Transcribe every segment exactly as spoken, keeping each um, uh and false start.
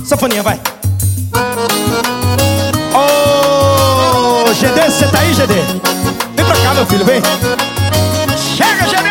Sanfoninha, vai. Ô, G D, você tá aí, G D? Vem pra cá, meu filho, vem. Chega, G D!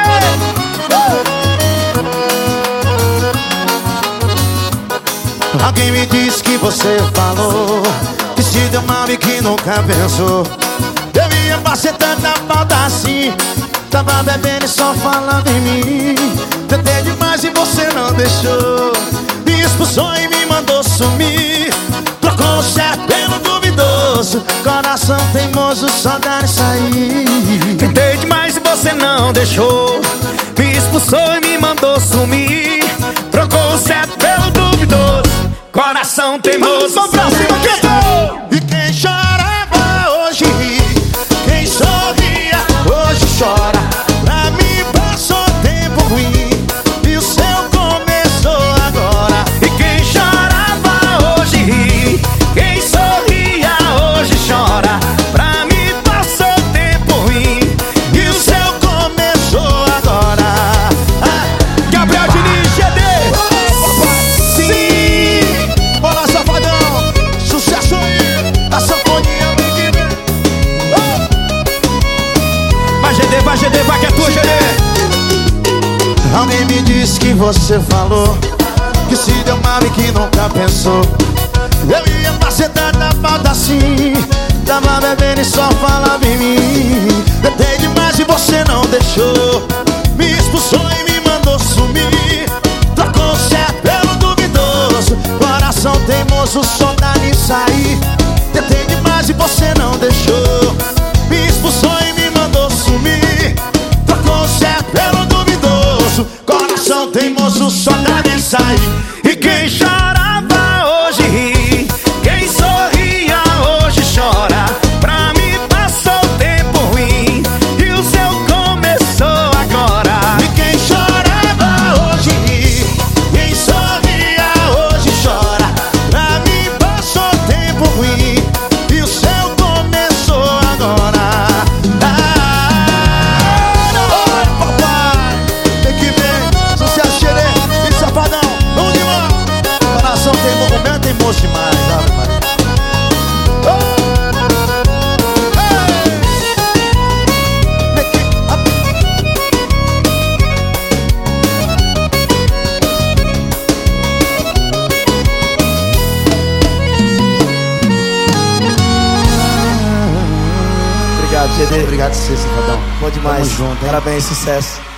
Alguém me disse que você falou que se deu mal e que nunca pensou. Eu ia passar tanta falta assim, tava bebendo e só falando em mim. Tentei demais e você não deixou, me expulsou e me mandou sumir. Trocou o certo pelo duvidoso, coração teimoso só dá nisso aí. Tentei demais e você não deixou, me expulsou e me mandou sumir. Trocou o certo pelo duvidoso, coração teimoso. Vamos pra cima, cantou! E quem chorava hoje ri, quem sorria hoje chora. Pra mim passou tempo ruim e o seu começou agora. E quem chorava hoje ri, quem sorria hoje chora. Pra mim passou tempo ruim E o seu começou agora. Ah, Gabriel Diniz, G D. sim! Bora, Safadão! Sucesso aí! A sanfoninha tem que ver. Vai, G D, vai, G D, vai que é tua, G D. Alguém me disse que você falou que se deu mal e que nunca pensou. Eu ia fazer tanta falta assim, tava bebendo e só falava em mim. Tentei demais e você não deixou, me expulsou e me mandou sumir. Trocou o certo pelo duvidoso, coração teimoso só dá nisso aí. Tentei demais e você não deixou, me expulsou e me mandou sumir. Trocou o certo pelo duvidoso, coração teimoso só dá nisso aí. E quem chorava hoje ri, quem sorria hoje chora. Pra mim passou tempo ruim e o seu começou agora. E quem chorava hoje ri, quem sorria hoje chora. Pra mim passou tempo ruim e o seu começou agora. Ah, oi, papai, tem que ver, sucesso, xerê e safadão. Vamos de lá. Coração tem movimento, tem moço demais, Ave Maria. Obrigado, G D. Obrigado, você, Safadão. Bom demais. Tamo junto, hein? Parabéns, sucesso.